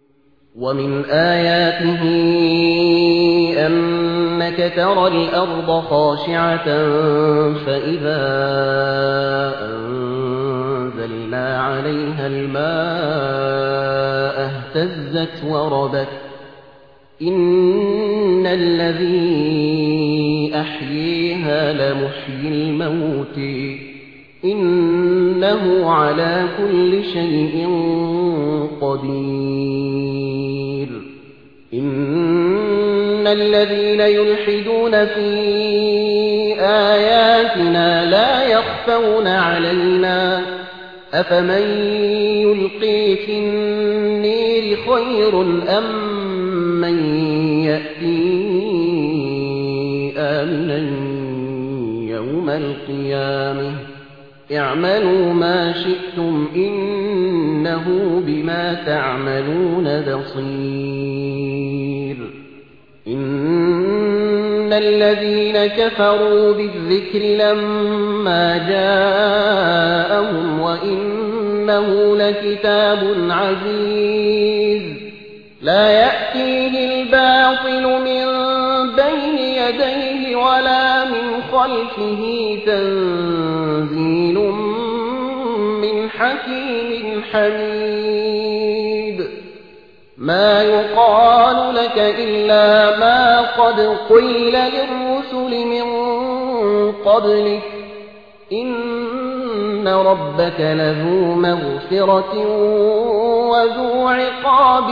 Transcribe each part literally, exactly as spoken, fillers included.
ومن آياته أنك ترى الأرض خاشعة فإذا أنزلنا عليها الماء اهتزت وربت إن الذي أحييها لمحيي الموت إنه على كل شيء قدير إن الذين يلحدون في آياتنا لا يخفون علينا أفمن يلقي في النير خير أم من يأتي آمنا يوم القيامة اعملوا ما شئتم إنه بما تعملون بصير إن الذين كفروا بالذكر لما جاءهم وإنه لكتاب عزيز لا يأتيه الباطل من بين يديه ولا من خلفه تنزيل من حكيم حميد ما يقال لك إلا ما قد قيل للرسل من قبلك إن ربك لذو مغفرة وذو عقاب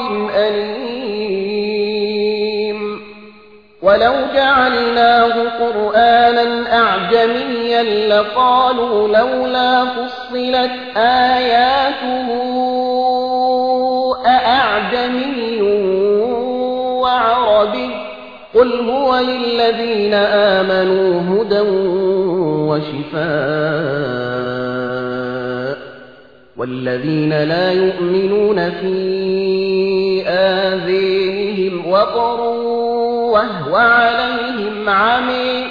أليم ولو جعلناه قرآنا أعجميا لقالوا لولا فصلت آياته أأعجمي وعربي قل هو للذين آمنوا هدى وشفاء والذين لا يؤمنون في آذانهم وقر وهو عليهم عمي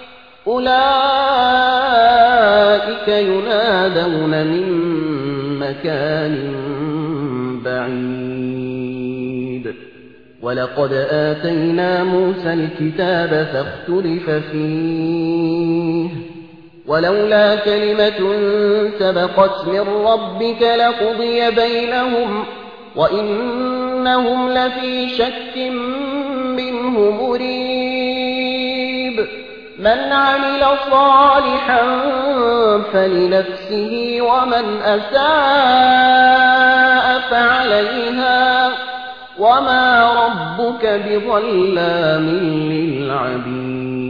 أولئك ينادون من مكان بعيد ولقد آتينا موسى الكتاب فاختلف فيه ولولا كلمة سبقت من ربك لقضي بينهم وإنهم لفي شك منه مريب من عمل صالحا فلنفسه ومن أساء فعليها وما ربك بظلام للعبيد